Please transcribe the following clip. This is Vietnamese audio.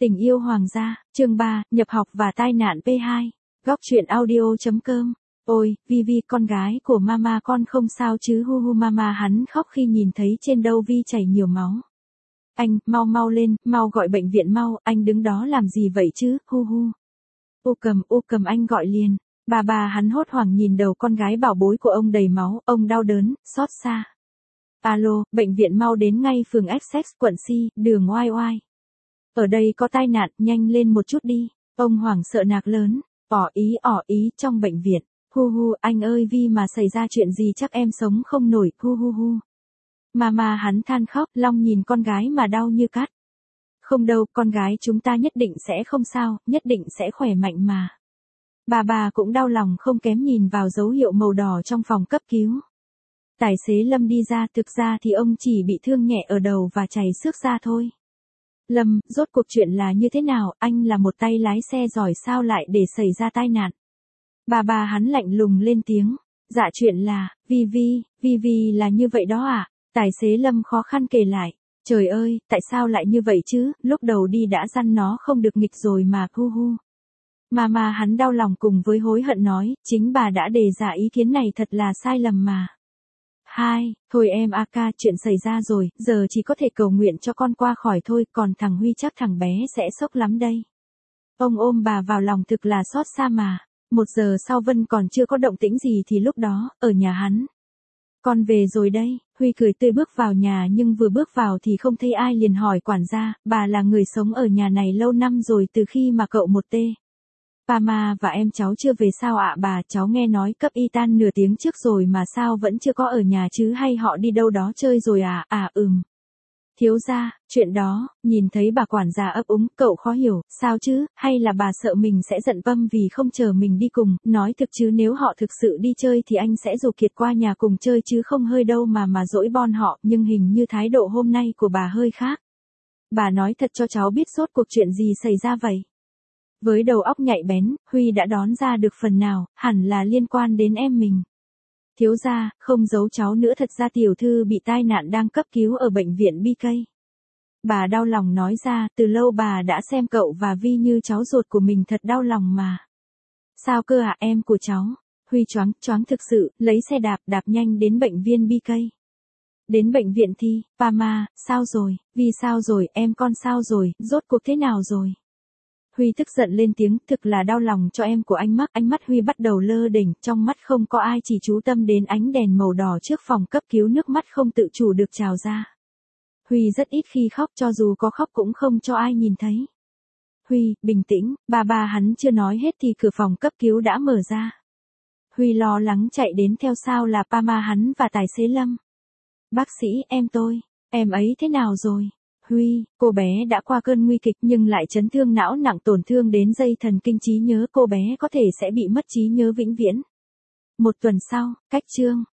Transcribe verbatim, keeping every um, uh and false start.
Tình yêu hoàng gia, chương ba, nhập học và tai nạn pê hai. Góc truyện audio chấm com. Ôi, Vi Vi con gái của mama con không sao chứ hu hu mama hắn khóc khi nhìn thấy trên đầu Vi chảy nhiều máu. Anh, mau mau lên, mau gọi bệnh viện mau, anh đứng đó làm gì vậy chứ, hu hu. U cầm, u cầm anh gọi liền. Bà bà hắn hốt hoảng nhìn đầu con gái bảo bối của ông đầy máu, ông đau đớn, xót xa. Alo, bệnh viện mau đến ngay phường Essex, quận C, đường oai oai. Ở đây có tai nạn, nhanh lên một chút đi. Ông hoảng sợ nạc lớn, ỏ ý ỏ ý trong bệnh viện. Hu hu, anh ơi Vi mà xảy ra chuyện gì chắc em sống không nổi, hu hu hu. Mama hắn than khóc, Long nhìn con gái mà đau như cắt. Không đâu, con gái chúng ta nhất định sẽ không sao, nhất định sẽ khỏe mạnh mà. Bà bà cũng đau lòng không kém nhìn vào dấu hiệu màu đỏ trong phòng cấp cứu. Tài xế Lâm đi ra, thực ra thì ông chỉ bị thương nhẹ ở đầu và chảy xước da thôi. Lâm, rốt cuộc chuyện là như thế nào, anh là một tay lái xe giỏi sao lại để xảy ra tai nạn. Bà bà hắn lạnh lùng lên tiếng, dạ chuyện là, Vi Vi, Vi Vi là như vậy đó à, tài xế Lâm khó khăn kể lại, trời ơi, tại sao lại như vậy chứ, lúc đầu đi đã dặn nó không được nghịch rồi mà, hu hu. Mama hắn đau lòng cùng với hối hận nói, chính bà đã đề ra ý kiến này thật là sai lầm mà. Hai, thôi em a ca chuyện xảy ra rồi, giờ chỉ có thể cầu nguyện cho con qua khỏi thôi, còn thằng Huy chắc thằng bé sẽ sốc lắm đây. Ông ôm bà vào lòng thực là xót xa mà. Một giờ sau Vân còn chưa có động tĩnh gì thì lúc đó, ở nhà hắn. Con về rồi đây, Huy cười tươi bước vào nhà nhưng vừa bước vào thì không thấy ai liền hỏi quản gia, bà là người sống ở nhà này lâu năm rồi từ khi mà cậu một tê. Mama và em cháu chưa về sao ạ bà, cháu nghe nói cấp y tan nửa tiếng trước rồi mà sao vẫn chưa có ở nhà chứ hay họ đi đâu đó chơi rồi à, à ừm. Thiếu gia, chuyện đó, nhìn thấy bà quản gia ấp úng, cậu khó hiểu, sao chứ, hay là bà sợ mình sẽ giận Vâm vì không chờ mình đi cùng, nói thực chứ nếu họ thực sự đi chơi thì anh sẽ rủ Kiệt qua nhà cùng chơi chứ không hơi đâu mà mà dỗi bon họ, nhưng hình như thái độ hôm nay của bà hơi khác. Bà nói thật cho cháu biết rốt cuộc chuyện gì xảy ra vậy. Với đầu óc nhạy bén, Huy đã đón ra được phần nào, hẳn là liên quan đến em mình. Thiếu gia, không giấu cháu nữa thật ra tiểu thư bị tai nạn đang cấp cứu ở bệnh viện bê ca. Bà đau lòng nói ra, từ lâu bà đã xem cậu và Vi như cháu ruột của mình thật đau lòng mà. Sao cơ à em của cháu? Huy choáng, choáng thực sự, lấy xe đạp, đạp nhanh đến bệnh viện bê ca. Đến bệnh viện thì, Mama, sao rồi, Vi sao rồi, em con sao rồi, rốt cuộc thế nào rồi? Huy tức giận lên tiếng, thực là đau lòng cho em của anh mắc, ánh mắt Huy bắt đầu lơ đỉnh, trong mắt không có ai chỉ chú tâm đến ánh đèn màu đỏ trước phòng cấp cứu, nước mắt không tự chủ được trào ra. Huy rất ít khi khóc, cho dù có khóc cũng không cho ai nhìn thấy. Huy, bình tĩnh, bà bà hắn chưa nói hết thì cửa phòng cấp cứu đã mở ra. Huy lo lắng chạy đến theo sau là Pama hắn và tài xế Lâm. Bác sĩ, em tôi, em ấy thế nào rồi? Huy, cô bé đã qua cơn nguy kịch nhưng lại chấn thương não nặng tổn thương đến dây thần kinh trí nhớ, cô bé có thể sẽ bị mất trí nhớ vĩnh viễn. Một tuần sau, cách chương,